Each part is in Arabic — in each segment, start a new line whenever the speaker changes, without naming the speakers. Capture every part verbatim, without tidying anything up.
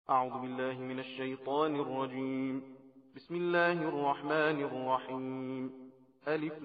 أعوذ بالله من الشيطان الرجيم. بسم الله الرحمن الرحيم. ألف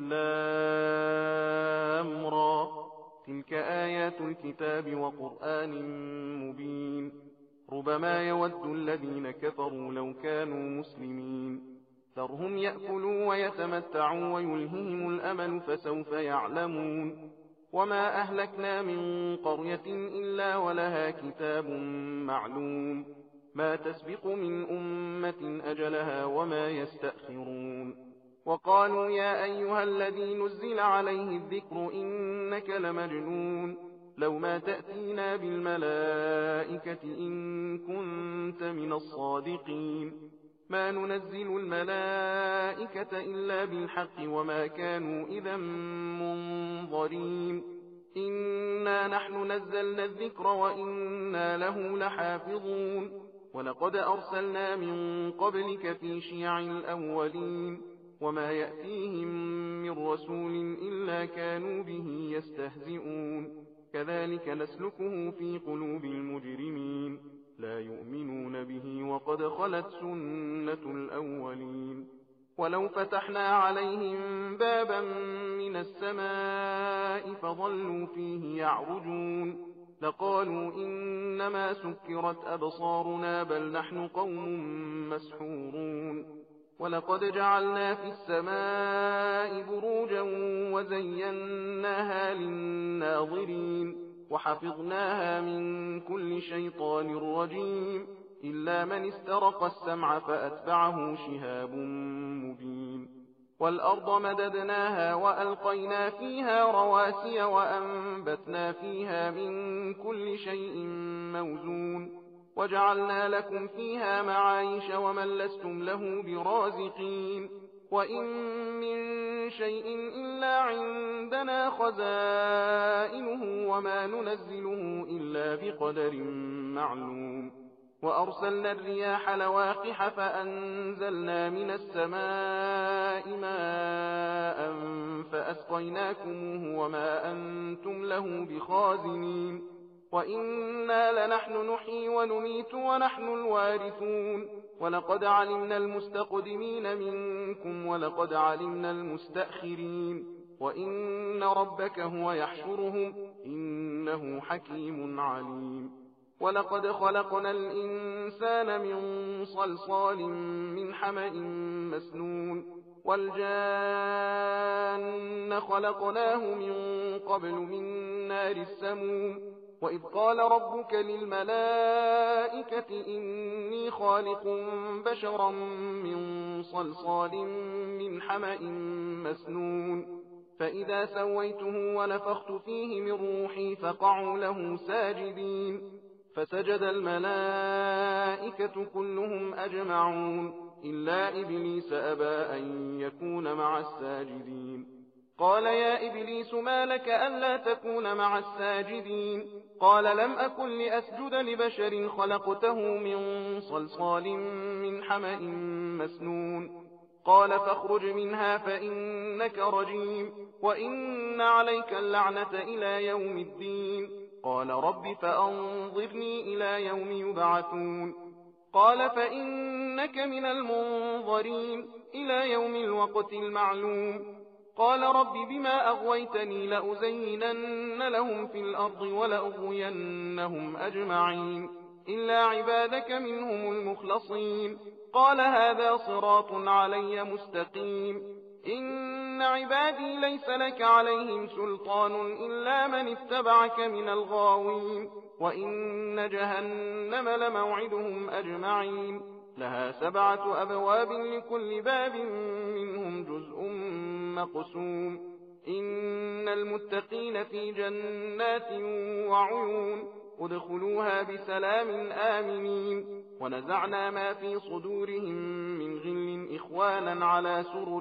لام را، تلك آيات الكتاب وقرآن مبين. ربما يود الذين كفروا لو كانوا مسلمين. ذرهم يأكلوا ويتمتعوا ويلههم الأمل فسوف يعلمون. وما أهلكنا من قرية إلا ولها كتاب معلوم، ما تسبق من أمة أجلها وما يستأخرون. وقالوا يا أيها الذي نزل عليه الذكر إنك لمجنون، لو ما تأتينا بالملائكة إن كنت من الصادقين. ما ننزل الملائكة إلا بالحق وما كانوا إذا منظرين. إنا نحن نزلنا الذكر وإنا له لحافظون. ولقد أرسلنا من قبلك في شيع الأولين، وما يأتيهم من رسول إلا كانوا به يستهزئون. كذلك نسلكه في قلوب المجرمين، لا يؤمنون به وقد خلت سنة الأولين. ولو فتحنا عليهم بابا من السماء فظلوا فيه يعرجون لقالوا إنما سكرت أبصارنا بل نحن قوم مسحورون. ولقد جعلنا في السماء بروجا وزيناها للناظرين وحفظناها من كل شيطان رجيم إلا من استرق السمع فأتبعه شهاب مبين. والأرض مددناها وألقينا فيها رواسي وأنبتنا فيها من كل شيء موزون وجعلنا لكم فيها معايش ومن لستم له برازقين. وإن من شيء إلا عندنا خزائنه وما ننزله إلا بقدر معلوم. وأرسلنا الرياح لواقح فأنزلنا من السماء ماء فأسقيناكموه وما أنتم له بخازنين. وإنا لنحن نحيي ونميت ونحن الوارثون. ولقد علمنا المستقدمين منكم ولقد علمنا المستأخرين. وإن ربك هو يحشرهم إنه حكيم عليم. ولقد خلقنا الإنسان من صلصال من حمأ مسنون والجان خلقناه من قبل من نار السموم. وإذ قال ربك للملائكة إني خالق بشرا من صلصال من حمأ مسنون فإذا سويته ونفخت فيه من روحي فقعوا له ساجدين. فسجد الملائكة كلهم أجمعون إلا إبليس أبى أن يكون مع الساجدين. قال يا إبليس ما لك ألا تكون مع الساجدين؟ قال لم أكن لأسجد لبشر خلقته من صلصال من حمأ مسنون. قال فاخرج منها فإنك رجيم وإن عليك اللعنة إلى يوم الدين. قال رب فأنظرني إلى يوم يبعثون. قال فإنك من المنظرين إلى يوم الوقت المعلوم. قال رب بما أغويتني لأزينن لهم في الأرض ولأغوينهم أجمعين إلا عبادك منهم المخلصين. قال هذا صراط علي مستقيم. إن عبادي ليس لك عليهم سلطان إلا من اتبعك من الغاوين. وإن جهنم لموعدهم أجمعين لها سبعة أبواب لكل باب منهم جزء مقسوم. إن المتقين في جنات وعيون ادخلوها بسلام آمنين. ونزعنا ما في صدورهم من غل إخوانا على سرر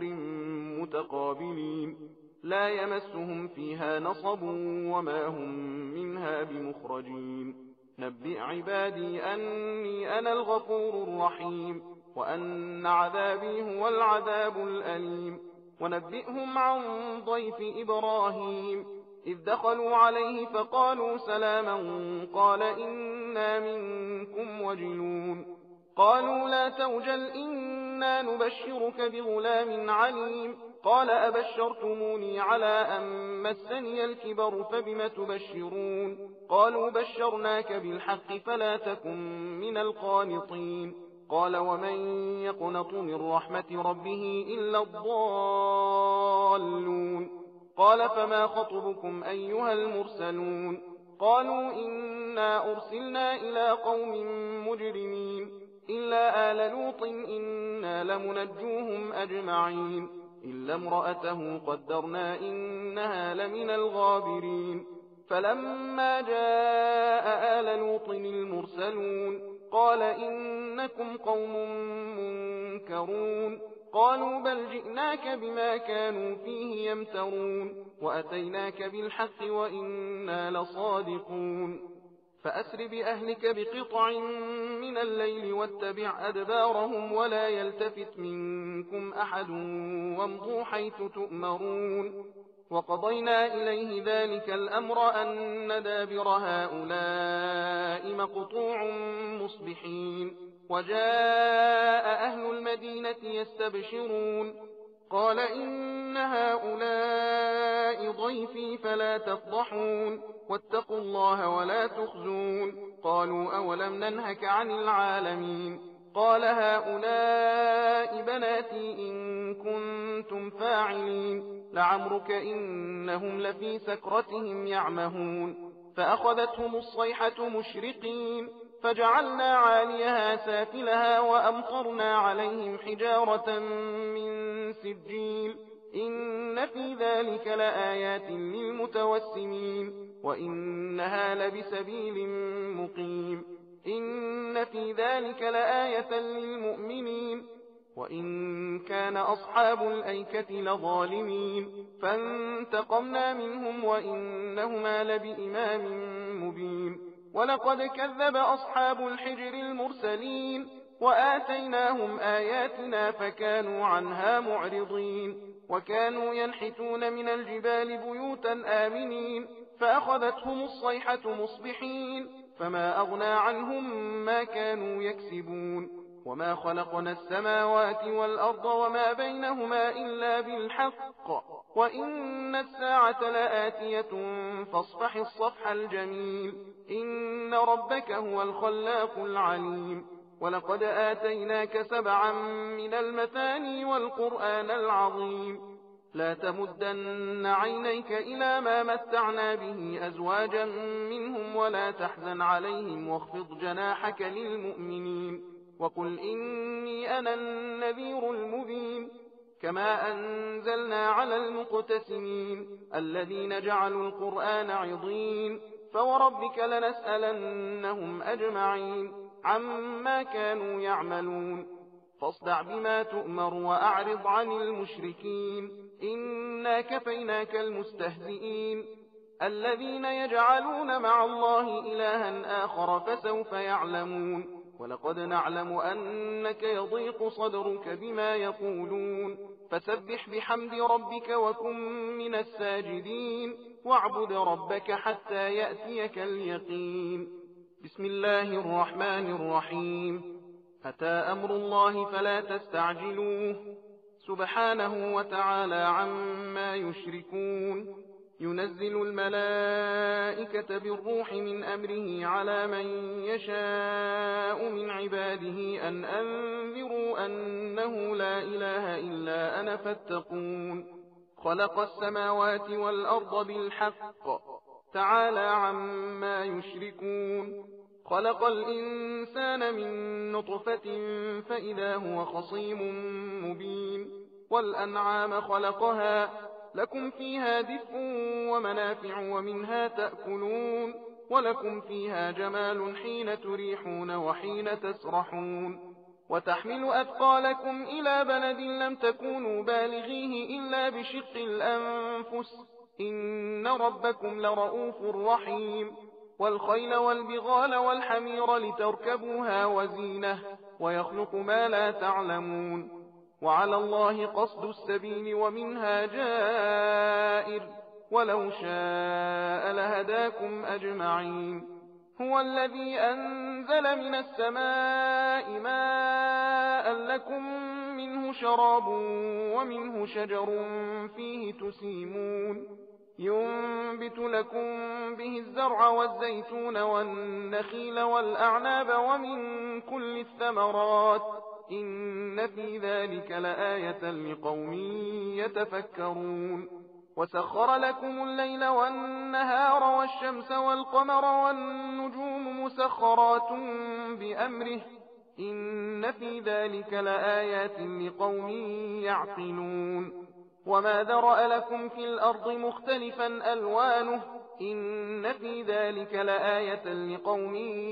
متقابلين لا يمسهم فيها نصب وما هم منها بمخرجين. نبئ عبادي أني أنا الغفور الرحيم وأن عذابي هو العذاب الأليم. ونبئهم عن ضيف إبراهيم إذ دخلوا عليه فقالوا سلاما قال إنا منكم وجلون قالوا لا توجل إنا نبشرك بغلام عليم قال أبشرتموني على أن مسني الكبر فبم تبشرون قالوا بشرناك بالحق فلا تكن من القانطين قال ومن يقنط من رحمة ربه إلا الضالون قال فما خطبكم أيها المرسلون قالوا إنا أرسلنا إلى قوم مجرمين إلا آل لوط إنا لمنجوهم أجمعين إلا امرأته قدرنا إنها لمن الغابرين فلما جاء آل لوط المرسلون قال إنكم قوم منكرون قالوا بل جئناك بما كانوا فيه يمترون وأتيناك بالحق وإنا لصادقون فأسر بأهلك بقطع من الليل واتبع أدبارهم ولا يلتفت منكم أحد وامضوا حيث تؤمرون وقضينا إليه ذلك الأمر أن دابر هؤلاء مقطوع مصبحين وجاء أهل المدينة يستبشرون قال إن هؤلاء ضيفي فلا تفضحون واتقوا الله ولا تخزون قالوا أولم ننهك عن العالمين قال هؤلاء بناتي إن كنتم فاعلين لعمرك إنهم لفي سكرتهم يعمهون فأخذتهم الصيحة مشرقين فجعلنا عاليها سافلها وأمطرنا عليهم حجارة من سجيل إن في ذلك لآيات للمتوسمين وإنها لبسبيل مقيم إن في ذلك لآية للمؤمنين وإن كان أصحاب الأيكة لظالمين فانتقمنا منهم وإنهما لبإمام مبين ولقد كذب أصحاب الحجر المرسلين وآتيناهم آياتنا فكانوا عنها معرضين وكانوا ينحتون من الجبال بيوتا آمنين فأخذتهم الصيحة مصبحين فما أغنى عنهم ما كانوا يكسبون وما خلقنا السماوات والأرض وما بينهما إلا بالحق وإن الساعة لآتية فاصفح الصفح الجميل إن ربك هو الخلاق العليم ولقد آتيناك سبعا من المثاني والقرآن العظيم لا تمدن عينيك إلى ما متعنا به أزواجا منهم ولا تحزن عليهم واخفض جناحك للمؤمنين وقل إني أنا النذير المبين كما أنزلنا على المقتسمين الذين جعلوا القرآن عضين فوربك لنسألنهم أجمعين عما كانوا يعملون فاصدع بما تؤمر وأعرض عن المشركين إنا كفيناك المستهزئين الذين يجعلون مع الله إلها آخر فسوف يعلمون ولقد نعلم أنك يضيق صدرك بما يقولون فسبح بحمد ربك وكن من الساجدين واعبد ربك حتى يأتيك اليقين بسم الله الرحمن الرحيم أتى أمر الله فلا تستعجلوه سبحانه وتعالى عما يشركون ينزل الملائكة بالروح من أمره على من يشاء من عباده أن أنذروا أنه لا إله إلا أنا فاتقون خلق السماوات والأرض بالحق تعالى عما يشركون خلق الإنسان من نطفة فإذا هو خصيم مبين والأنعام خلقها لكم فيها دفء ومنافع ومنها تأكلون ولكم فيها جمال حين تريحون وحين تسرحون وتحمل أثقالكم إلى بلد لم تكونوا بالغيه إلا بشق الأنفس إن ربكم لرؤوف رحيم والخيل والبغال والحمير لتركبوها وزينة ويخلق ما لا تعلمون وعلى الله قصد السبيل ومنها جائر ولو شاء لهداكم أجمعين هو الذي أنزل من السماء ماء لكم منه شراب ومنه شجر فيه تسيمون ينبت لكم به الزرع والزيتون والنخيل والأعناب ومن كل الثمرات إن في ذلك لآية لقوم يتفكرون وسخر لكم الليل والنهار والشمس والقمر والنجوم مسخرات بأمره إن في ذلك لآيات لقوم يعقلون وما ذرأ لكم في الأرض مختلفا ألوانه إن في ذلك لآية لقوم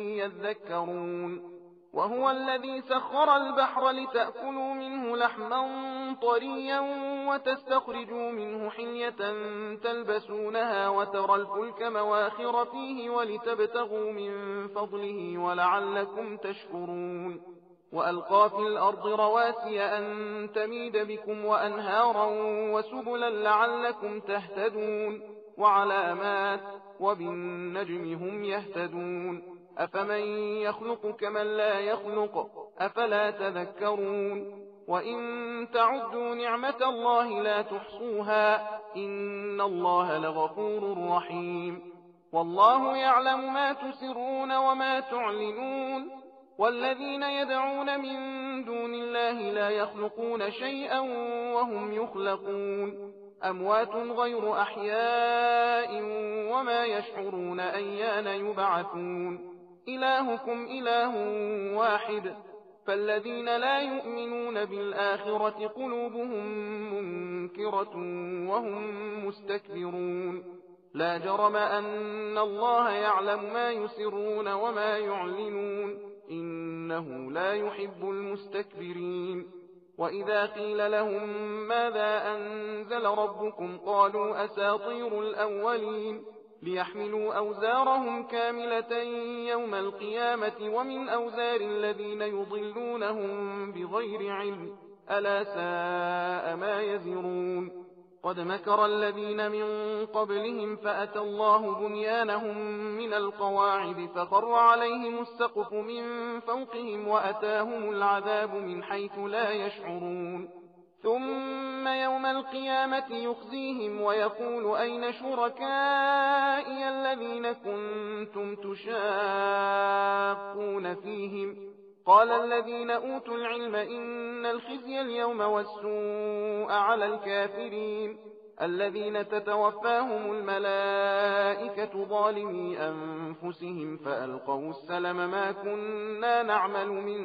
يذكرون وهو الذي سخر البحر لتأكلوا منه لحما طريا وتستخرجوا منه حلية تلبسونها وترى الفلك مواخر فيه ولتبتغوا من فضله ولعلكم تشكرون وألقى في الأرض رواسي أن تميد بكم وأنهارا وسبلا لعلكم تهتدون وعلامات وبالنجم هم يهتدون أفمن يخلق كمن لا يخلق أفلا تذكرون وإن تعدوا نعمة الله لا تحصوها إن الله لغفور رحيم والله يعلم ما تسرون وما تعلنون والذين يدعون من دون الله لا يخلقون شيئا وهم يخلقون أموات غير أحياء وما يشعرون أيان يبعثون إلهكم إله واحد فالذين لا يؤمنون بالآخرة قلوبهم منكرة وهم مستكبرون لا جرم أن الله يعلم ما يسرون وما يعلنون إنه لا يحب المستكبرين وإذا قيل لهم ماذا أنزل ربكم قالوا أساطير الأولين ليحملوا أوزارهم كاملة يوم القيامة ومن أوزار الذين يضلونهم بغير علم ألا ساء ما يزرون قد مكر الذين من قبلهم فأتى الله بنيانهم من القواعد فخر عليهم السقف من فوقهم وأتاهم العذاب من حيث لا يشعرون ثم يوم القيامة يخزيهم ويقول أين شركائي الذين كنتم تشاقون فيهم قال الذين أوتوا العلم إن الخزي اليوم والسوء على الكافرين الذين تتوفاهم الملائكة ظالمي أنفسهم فألقوا السلم ما كنا نعمل من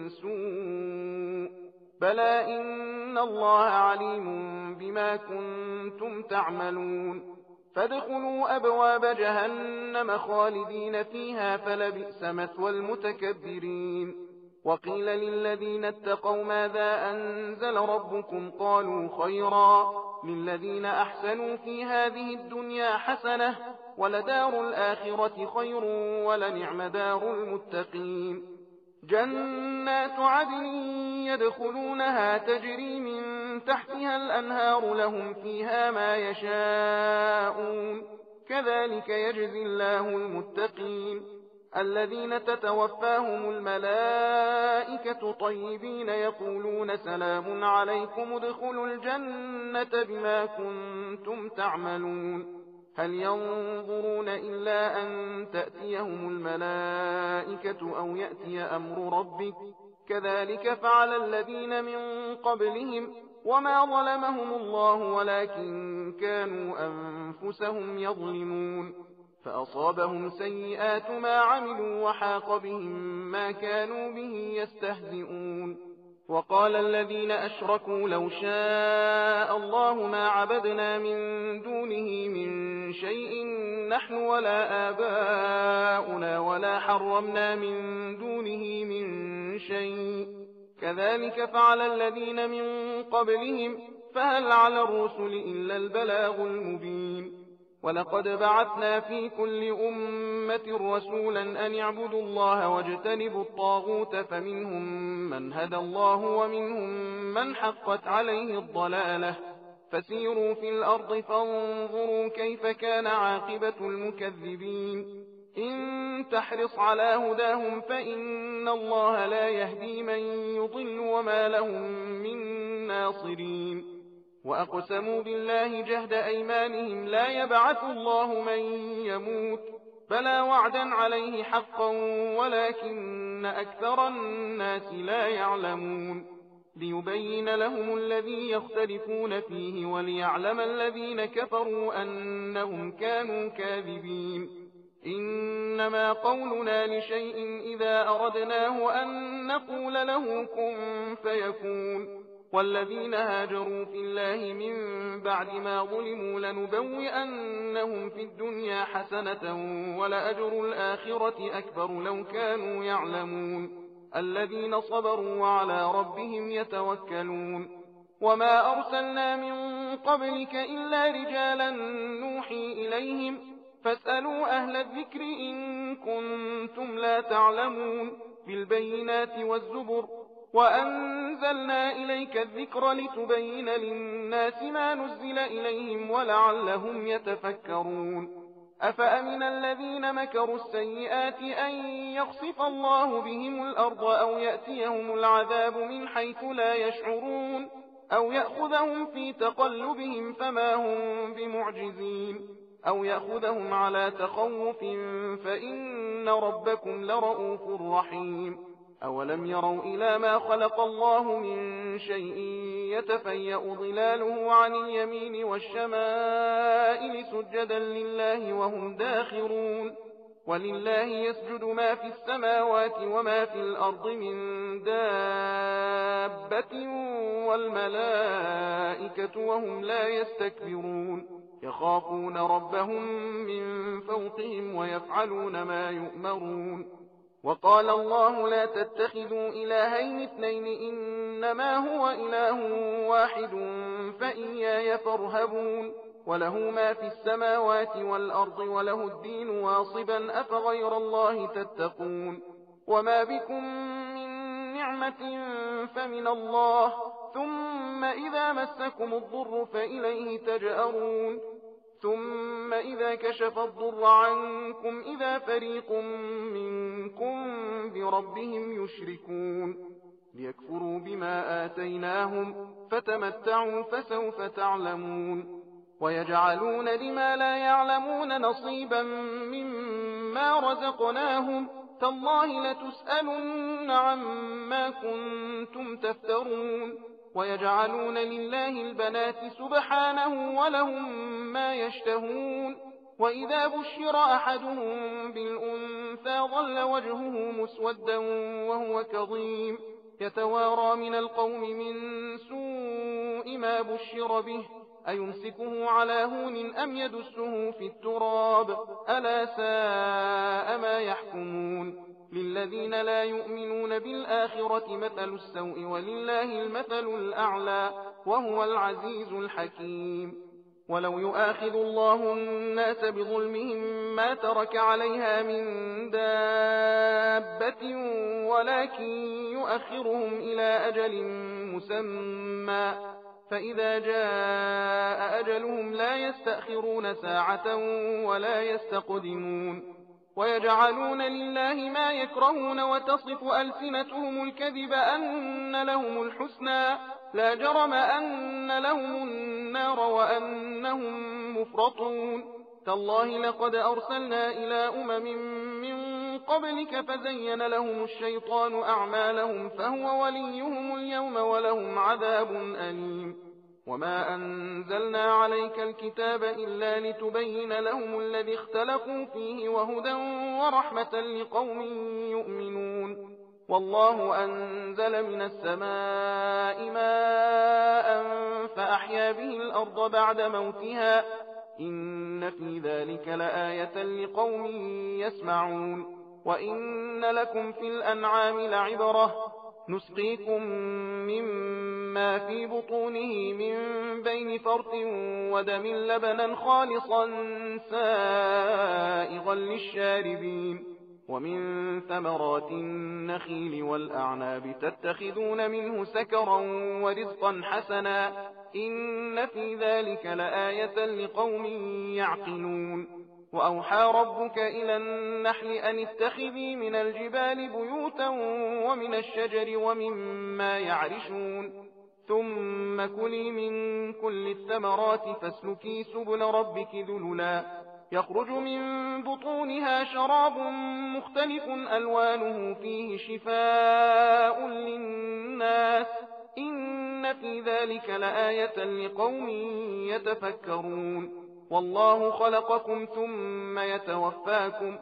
سوء بلى إن الله عليم بما كنتم تعملون فادخلوا أبواب جهنم خالدين فيها فلبئس مثوى المتكبرين وقيل للذين اتقوا ماذا أنزل ربكم قالوا خيرا للذين أحسنوا في هذه الدنيا حسنة ولدار الآخرة خير ولنعم دار المتقين جنات عدن يدخلونها تجري من تحتها الأنهار لهم فيها ما يشاءون كذلك يجزي الله المتقين الذين تتوفاهم الملائكة طيبين يقولون سلام عليكم ادخلوا الجنة بما كنتم تعملون هل ينظرون إلا أن تأتيهم الملائكة أو يأتي أمر ربك كذلك فعل الذين من قبلهم وما ظلمهم الله ولكن كانوا أنفسهم يظلمون فأصابهم سيئات ما عملوا وحاق بهم ما كانوا به يستهزئون وقال الذين أشركوا لو شاء الله ما عبدنا من دونه من شيء نحن ولا آباؤنا ولا حرمنا من دونه من شيء كذلك فعل الذين من قبلهم فهل على الرسل إلا البلاغ المبين ولقد بعثنا في كل أمة رسولا أن يعبدوا الله واجتنبوا الطاغوت فمنهم من هدى الله ومنهم من حقت عليه الضلالة فسيروا في الأرض فانظروا كيف كان عاقبة المكذبين إن تحرص على هداهم فإن الله لا يهدي من يضل وما لهم من ناصرين وأقسموا بالله جهد أيمانهم لا يبعث الله من يموت بلى وعدا عليه حقا ولكن أكثر الناس لا يعلمون ليبين لهم الذي يختلفون فيه وليعلم الذين كفروا أنهم كانوا كاذبين إنما قولنا لشيء إذا أردناه أن نقول له كن فيكون والذين هاجروا في الله من بعد ما ظلموا لنبوئنهم في الدنيا حسنة ولأجر الآخرة أكبر لو كانوا يعلمون الذين صبروا وعلى ربهم يتوكلون وما أرسلنا من قبلك إلا رجالا نوحي إليهم فاسألوا أهل الذكر إن كنتم لا تعلمون بالبينات والزبر وأنزلنا إليك الذكر لتبين للناس ما نزل إليهم ولعلهم يتفكرون أفأمن الذين مكروا السيئات أن يخسف الله بهم الأرض أو يأتيهم العذاب من حيث لا يشعرون أو يأخذهم في تقلبهم فما هم بمعجزين أو يأخذهم على تخوف فإن ربكم لرؤوف رحيم أولم يروا إلى ما خلق الله من شيء يتفيأ ظلاله عن اليمين والشمائل سجدا لله وهم داخرون ولله يسجد ما في السماوات وما في الأرض من دابة والملائكة وهم لا يستكبرون يخافون ربهم من فوقهم ويفعلون ما يؤمرون وقال الله لا تتخذوا إلهين اثنين إنما هو إله واحد فإياي فارهبون وله ما في السماوات والأرض وله الدين واصبا أفغير الله تتقون وما بكم من نعمة فمن الله ثم إذا مسكم الضر فإليه تجأرون ثم إذا كشف الضر عنكم إذا فريق منكم بربهم يشركون ليكفروا بما آتيناهم فتمتعوا فسوف تعلمون ويجعلون لما لا يعلمون نصيبا مما رزقناهم تالله لتسألن عما كنتم تفترون ويجعلون لله البنات سبحانه ولهم ما يشتهون وإذا بشر أحدهم بالأنثى ظل وجهه مسودا وهو كظيم يتوارى من القوم من سوء ما بشر به أيمسكه على هون أم يدسه في التراب ألا ساء ما يحكمون للذين لا يؤمنون بالآخرة مثل السوء ولله المثل الأعلى وهو العزيز الحكيم ولو يؤاخذ الله الناس بظلمهم ما ترك عليها من دابة ولكن يؤخرهم إلى أجل مسمى فإذا جاء أجلهم لا يستأخرون ساعة ولا يستقدمون ويجعلون لله ما يكرهون وتصف ألسنتهم الكذب أن لهم الحسنى لا جرم أن لهم النار وأنهم مفرطون تالله لقد أرسلنا إلى أمم من قبلك فزين لهم الشيطان أعمالهم فهو وليهم اليوم ولهم عذاب أليم وما أنزلنا عليك الكتاب إلا لتبين لهم الذي اختلفوا فيه وهدى ورحمة لقوم يؤمنون والله أنزل من السماء ماء فأحيا به الأرض بعد موتها إن في ذلك لآية لقوم يسمعون وإن لكم في الأنعام لعبرة نسقيكم مما في بطونه من بين فرث ودم لبنا خالصا سائغا للشاربين ومن ثمرات النخيل والأعناب تتخذون منه سكرا ورزقا حسنا إن في ذلك لآية لقوم يعقلون وأوحى ربك إلى النحل أن اتخذي من الجبال بيوتا ومن الشجر ومما يعرشون ثم كلي من كل الثمرات فاسلكي سبل ربك ذللا يخرج من بطونها شراب مختلف ألوانه فيه شفاء للناس إن في ذلك لآية لقوم يتفكرون والله خلقكم ثم يتوفاكم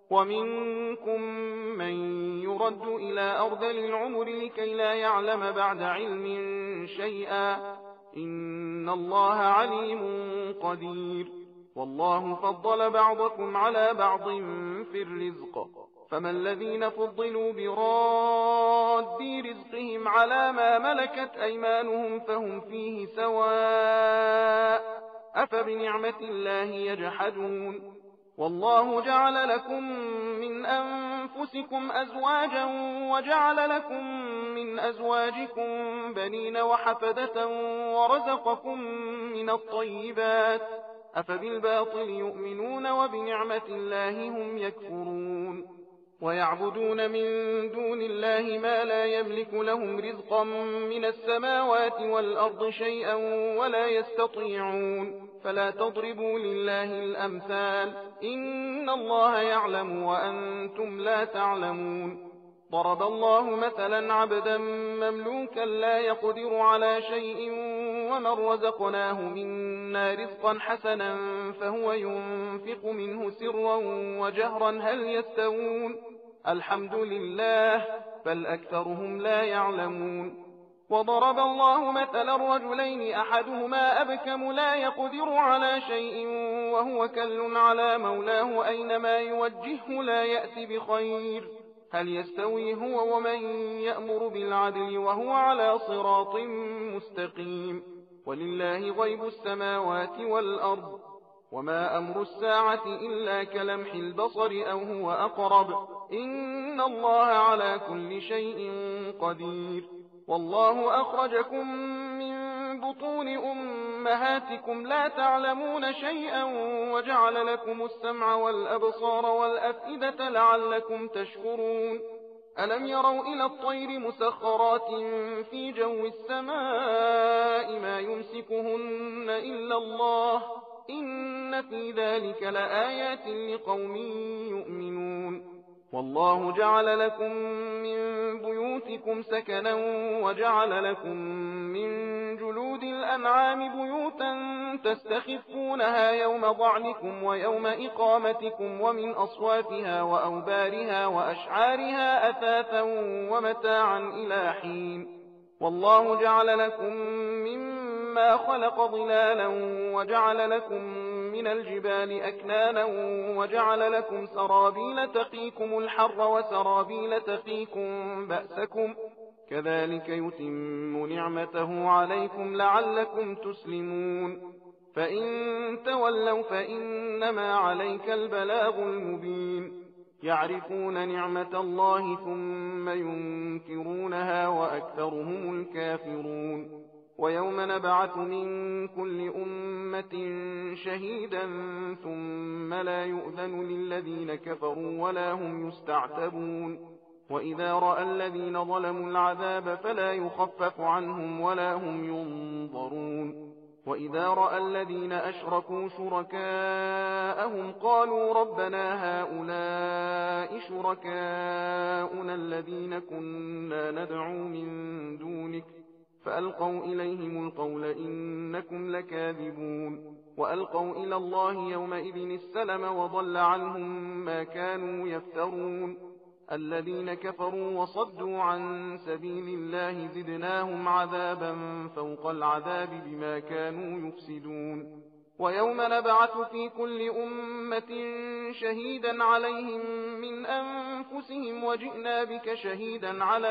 ومنكم من يرد إلى أرذل العمر لكي لا يعلم بعد علم شيئا إن الله عليم قدير والله فضل بعضكم على بعض في الرزق فما الذين فضلوا براد رزقهم على ما ملكت أيمانهم فهم فيه سواء أفبنعمة الله يجحدون والله جعل لكم من أنفسكم أزواجا وجعل لكم من أزواجكم بنين وحفدة ورزقكم من الطيبات أفبالباطل يؤمنون وبنعمة الله هم يكفرون ويعبدون من دون الله ما لا يملك لهم رزقا من السماوات والأرض شيئا ولا يستطيعون فلا تضربوا لله الأمثال إن الله يعلم وأنتم لا تعلمون ضرب الله مثلا عبدا مملوكا لا يقدر على شيء ومن رزقناه منا رزقا حسنا فهو ينفق منه سرا وجهرا هل يستوون الحمد لله بل أكثرهم لا يعلمون وضرب الله مثلا رجلين أحدهما أبكم لا يقدر على شيء وهو كل على مولاه أينما يوجهه لا يأتي بخير هل يستوي هو ومن يأمر بالعدل وهو على صراط مستقيم ولله غيب السماوات والأرض وما أمر الساعة إلا كلمح البصر أو هو أقرب إن الله على كل شيء قدير والله أخرجكم من بطون أمهاتكم لا تعلمون شيئا وجعل لكم السمع والأبصار والأفئدة لعلكم تشكرون ألم يروا إلى الطير مسخرات في جو السماء ما يمسكهن إلا الله إن في ذلك لآيات لقوم يؤمنون والله جعل لكم من بيوتكم سكنا وجعل لكم من جلود الأنعام بيوتا تستخفونها يوم ضعنكم ويوم إقامتكم ومن أصوافها وأوبارها وأشعارها أثاثا ومتاعا إلى حين والله جعل لكم مما خلق ظلالا وجعل لكم من الجبال أكنانا وجعل لكم سرابيل تقيكم الحر وسرابيل تقيكم بأسكم كذلك يتم نعمته عليكم لعلكم تسلمون فإن تولوا فإنما عليك البلاغ المبين يعرفون نعمة الله ثم ينكرونها وأكثرهم الكافرون ويوم نبعث من كل أمة شهيدا ثم لا يؤذن للذين كفروا ولا هم يستعتبون وإذا رأى الذين ظلموا العذاب فلا يخفف عنهم ولا هم ينظرون وإذا رأى الذين أشركوا شركاءهم قالوا ربنا هؤلاء شركاؤنا الذين كنا ندعو من دونك فألقوا إليهم القول إنكم لكاذبون وألقوا إلى الله يومئذ السلم وضل عنهم ما كانوا يفترون الذين كفروا وصدوا عن سبيل الله زدناهم عذابا فوق العذاب بما كانوا يفسدون ويوم نبعث في كل أمة شهيدا عليهم من أنفسهم وجئنا بك شهيدا على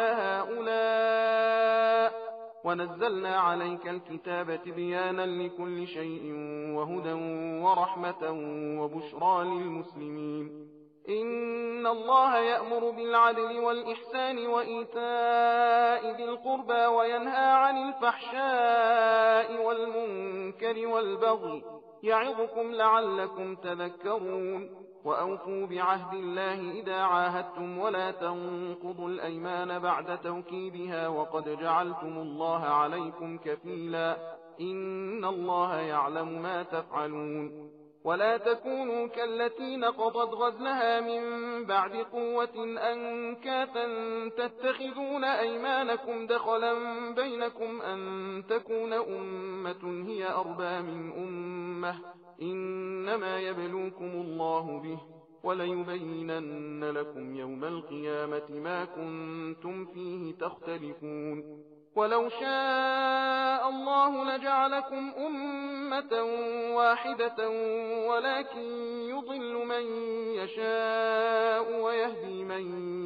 هؤلاء ونزلنا عليك الكتاب تبيانا لكل شيء وهدى ورحمة وبشرى للمسلمين إن الله يأمر بالعدل والإحسان وإيتاء ذي القربى وينهى عن الفحشاء والمنكر والبغي يعظكم لعلكم تذكرون وأوفوا بعهد الله إذا عاهدتم ولا تنقضوا الأيمان بعد توكيدها وقد جعلتم الله عليكم كفيلا إن الله يعلم ما تفعلون ولا تكونوا كالتي نقضت غزلها من بعد قوة أنكاثا تتخذون أيمانكم دخلا بينكم أن تكون أمة هي أربى من أمة إنما يبلوكم الله به وليبينن لكم يوم القيامة ما كنتم فيه تختلفون ولو شاء الله لجعلكم أمة واحدة ولكن يضل من يشاء ويهدي من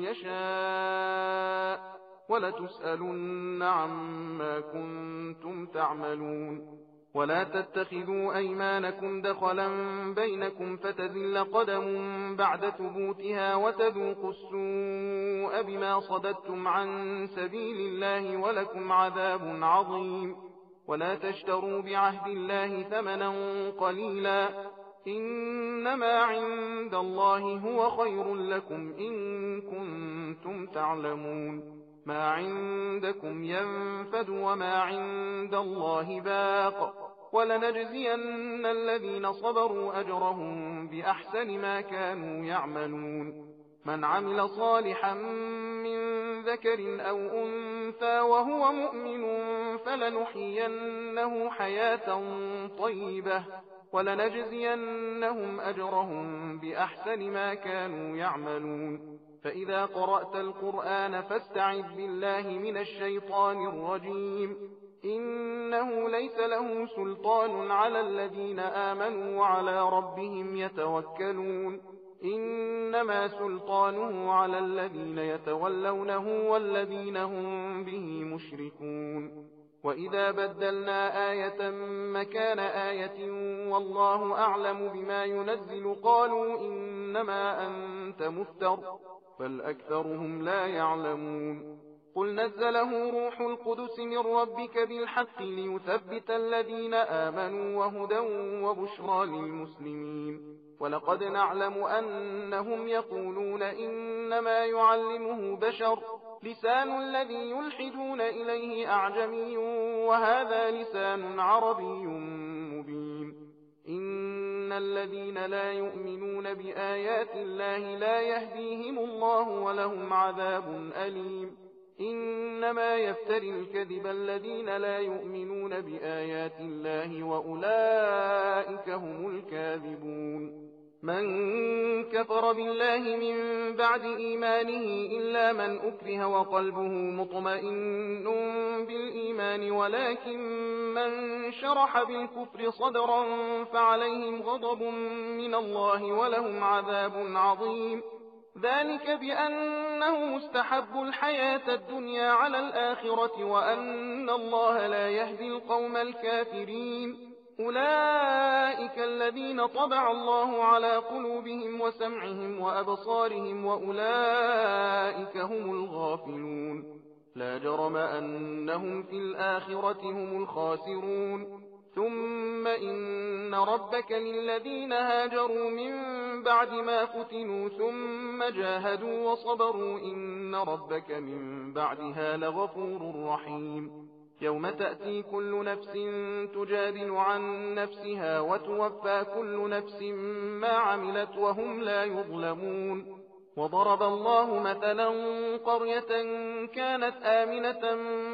يشاء ولتسألن عما كنتم تعملون ولا تتخذوا أيمانكم دخلا بينكم فتزل قدم بعد ثبوتها وتذوقوا السوء بما صددتم عن سبيل الله ولكم عذاب عظيم ولا تشتروا بعهد الله ثمنا قليلا إنما عند الله هو خير لكم إن كنتم تعلمون ما عندكم ينفد وما عند الله باق ولنجزين الذين صبروا أجرهم بأحسن ما كانوا يعملون من عمل صالحا من ذكر أو أنثى وهو مؤمن فلنحيينه حياة طيبة ولنجزينهم أجرهم بأحسن ما كانوا يعملون فإذا قرأت القرآن فاستعذ بالله من الشيطان الرجيم إنه ليس له سلطان على الذين آمنوا وعلى ربهم يتوكلون إنما سلطانه على الذين يتولونه والذين هم به مشركون وإذا بدلنا آية مكان آية والله أعلم بما ينزل قالوا إنما أنت مفتر بل أكثرهم لا يعلمون قل نزله روح القدس من ربك بالحق ليثبت الذين آمنوا وهدى وبشرى للمسلمين ولقد نعلم أنهم يقولون إنما يعلمه بشر لسان الذي يلحدون إليه أعجمي وهذا لسان عربي مبين إن الذين لا يؤمنون بآيات الله لا يهديهم الله ولهم عذاب أليم إنما يفتري الكذب الذين لا يؤمنون بآيات الله وأولئك هم الكاذبون من كفر بالله من بعد إيمانه إلا من أكره وقلبه مطمئن بالإيمان ولكن من شرح بالكفر صدرا فعليهم غضب من الله ولهم عذاب عظيم ذلك بأنه مستحب الحياة الدنيا على الآخرة وأن الله لا يهدي القوم الكافرين أولئك الذين طبع الله على قلوبهم وسمعهم وأبصارهم وأولئك هم الغافلون لا جرم أنهم في الآخرة هم الخاسرون ثم إن ربك للذين هاجروا من بعد ما فتنوا ثم جاهدوا وصبروا إن ربك من بعدها لغفور رحيم يوم تأتي كل نفس تجادل عن نفسها وتوفى كل نفس ما عملت وهم لا يظلمون وضرب الله مثلا قرية كانت آمنة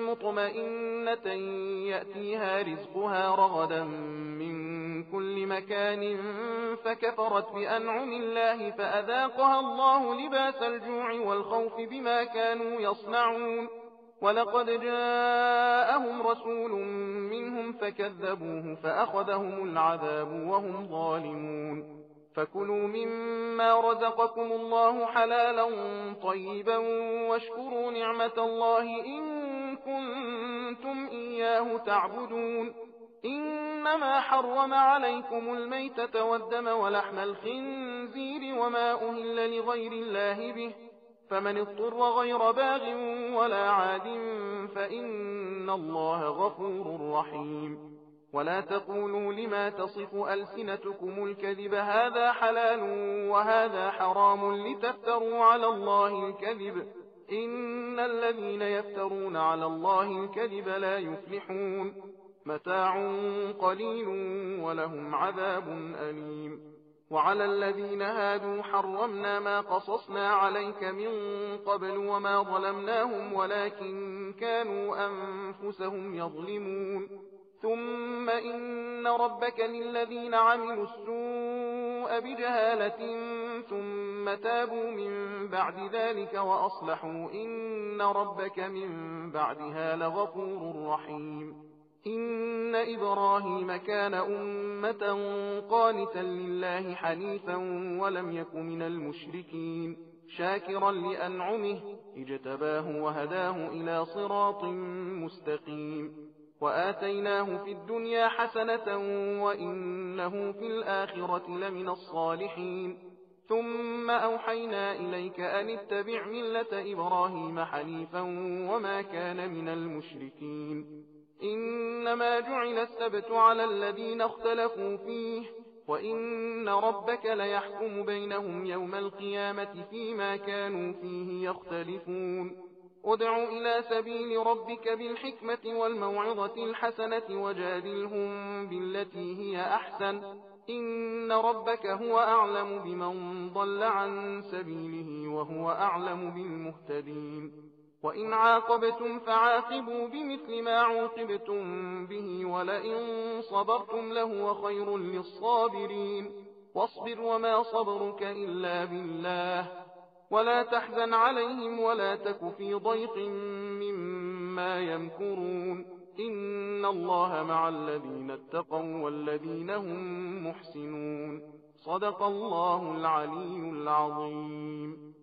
مطمئنة يأتيها رزقها رغدا من كل مكان فكفرت بأنعم الله فأذاقها الله لباس الجوع والخوف بما كانوا يصنعون ولقد جاءهم رسول منهم فكذبوه فأخذهم العذاب وهم ظالمون فكلوا مما رزقكم الله حلالا طيبا واشكروا نعمة الله إن كنتم إياه تعبدون إنما حرم عليكم الميتة والدم ولحم الخنزير وما أهل لغير الله به فمن اضطر غير باغ ولا عاد فإن الله غفور رحيم ولا تقولوا لما تصف ألسنتكم الكذب هذا حلال وهذا حرام لتفتروا على الله الكذب إن الذين يفترون على الله الكذب لا يفلحون متاع قليل ولهم عذاب أليم وعلى الذين هادوا حرمنا ما قصصنا عليك من قبل وما ظلمناهم ولكن كانوا أنفسهم يظلمون ثم إن ربك للذين عملوا السوء بجهالة ثم تابوا من بعد ذلك وأصلحوا إن ربك من بعدها لغفور رحيم إن إبراهيم كان أمة قانتا لله حنيفا ولم يك من المشركين شاكرا لأنعمه اجتباه وهداه إلى صراط مستقيم وآتيناه في الدنيا حسنة وإنه في الآخرة لمن الصالحين ثم أوحينا إليك أن اتبع ملة إبراهيم حنيفا وما كان من المشركين إنما جعل السبت على الذين اختلفوا فيه وإن ربك ليحكم بينهم يوم القيامة فيما كانوا فيه يختلفون ادع إلى سبيل ربك بالحكمة والموعظة الحسنة وجادلهم بالتي هي أحسن إن ربك هو أعلم بمن ضل عن سبيله وهو أعلم بالمهتدين وإن عاقبتم فعاقبوا بمثل ما عوقبتم به ولئن صبرتم لهو خير للصابرين واصبر وما صبرك إلا بالله ولا تحزن عليهم ولا تك في ضيق مما يمكرون إن الله مع الذين اتقوا والذين هم محسنون صدق الله العلي العظيم.